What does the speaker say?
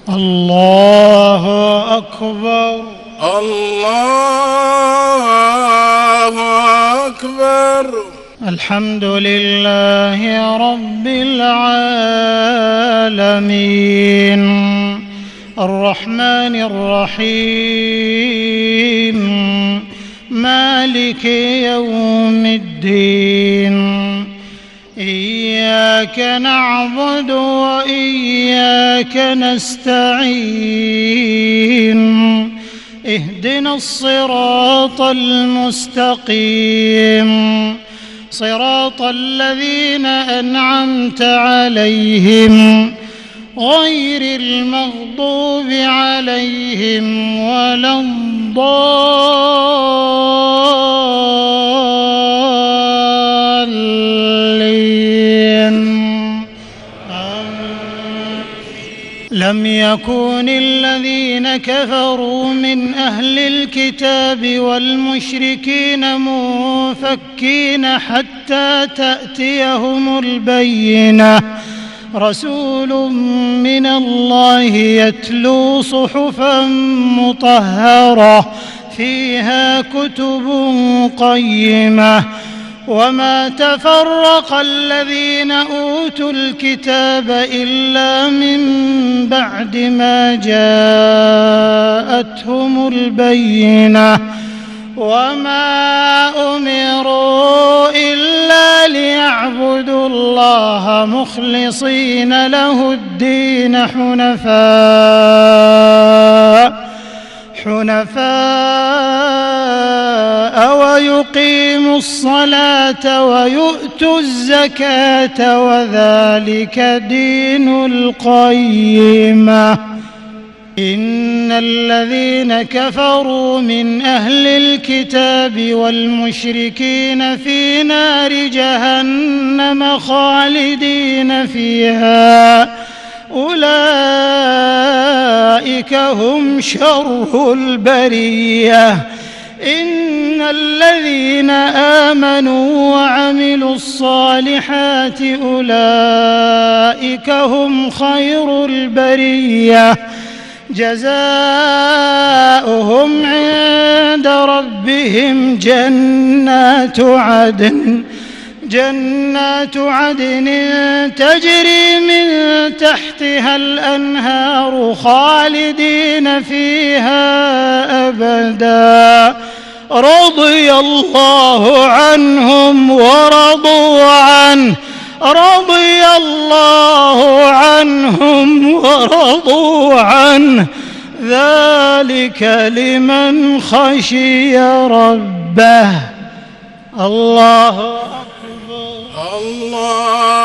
الله أكبر. الله أكبر. الحمد لله رب العالمين الرحمن الرحيم مالك يوم الدين إياك نعبد وإياك نستعين اهدنا الصراط المستقيم صراط الذين أنعمت عليهم غير المغضوب عليهم ولا الضالين. لم يكن الذين كفروا من أهل الكتاب والمشركين منفكين حتى تأتيهم البينة رسول من الله يتلو صحفا مطهرة فيها كتب قيمة وما تفرق الذين أوتوا الكتاب إلا من بعد ما جاءتهم البينة وما أمروا إلا ليعبدوا الله مخلصين له الدين حنفاء ويقيموا الصلاة ويؤتوا الزكاة وذلك دين القيمة. إن الذين كفروا من أهل الكتاب والمشركين في نار جهنم خالدين فيها أولئك هم شر البرية. إن الذين آمنوا وعملوا الصالحات أولئك هم خير البرية جزاؤهم عند ربهم جنات عدن تجري من تحتها الأنهار خالدين فيها أبدا رضي الله عنهم ورضوا عنه ذلك لمن خشي ربه. الله أكبر. الله